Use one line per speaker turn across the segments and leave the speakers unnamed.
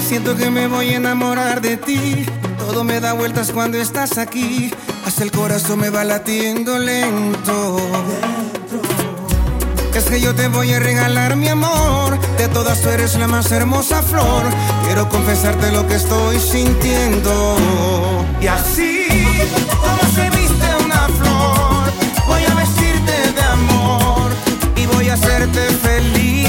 Siento que me voy a enamorar de ti. Todo me da vueltas cuando estás aquí. Hasta el corazón me va latiendo lento. Es que yo te voy a regalar mi amor. De todas tú eres la más hermosa flor. Quiero confesarte lo que estoy sintiendo. Y así como se viste una flor, voy a vestirte de amor y voy a hacerte feliz.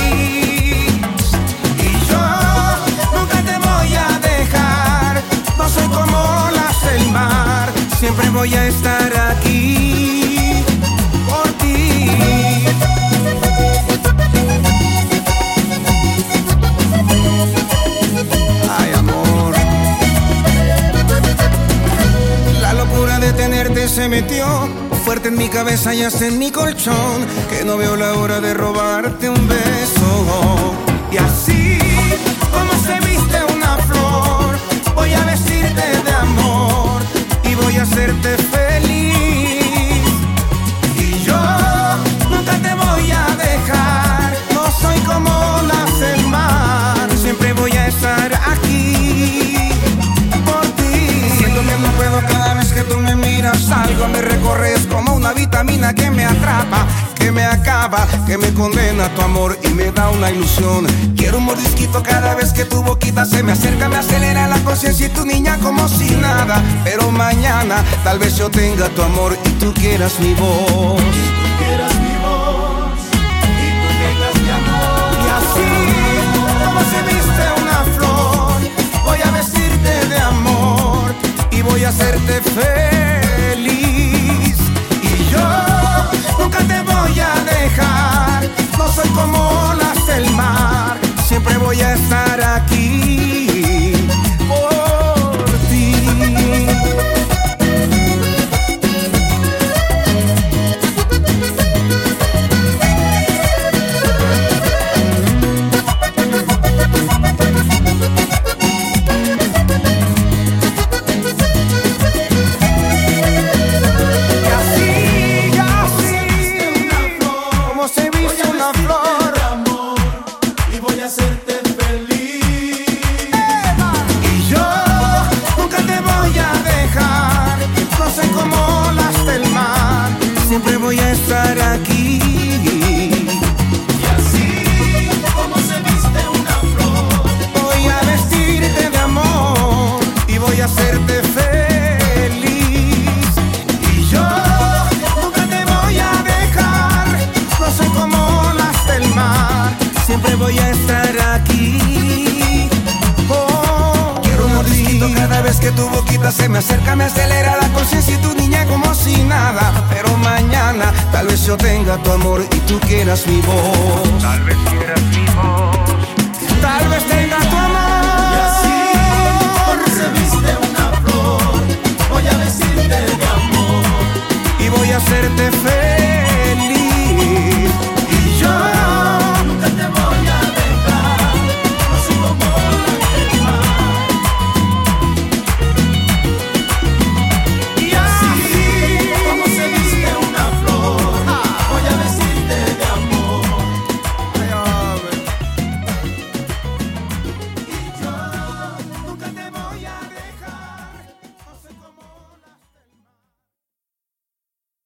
Y yo nunca te voy a dejar. No soy como olas del mar. Siempre voy a estar aquí por ti. Ay, amor. La locura de tenerte se metió fuerte en mi cabeza y hasta en mi colchón, que no veo la hora de robarte un beso. Y así como se viste una flor, voy a vestirte de amor y voy a hacerte feliz. Y yo nunca te voy a dejar. No soy como olas del mar. Siempre voy a estar aquí por ti. Siento que no puedo cada vez que tú me miras. Algo me recorres como una vitamina que me atrapa, que me acaba, que me condena a tu amor y me da una ilusión. Quiero un mordisquito cada vez que tu boquita se me acerca, me acelera la conciencia y tu niña como si nada. Pero mañana tal vez yo tenga tu amor y tú quieras mi voz. Y tú quieras mi voz y tú tengas mi amor. Y así como se viste una flor, voy a vestirte de amor y voy a hacerte feliz. Y yo nunca te voy a dejar. No soy como olas del mar. Siempre voy a estar aquí por ti. Siempre voy a estar aquí. Y así como se viste una flor, voy a vestirte de amor y voy a hacerte feliz. Y yo nunca te voy a dejar. No soy como olas del mar. Siempre voy a estar aquí. Oh, quiero un mordisquito cada vez que tu boquita se me acerca, me acelera la conciencia y tu niña como si nada. Pero mañana tal vez yo tenga tu amor y tú quieras mi voz.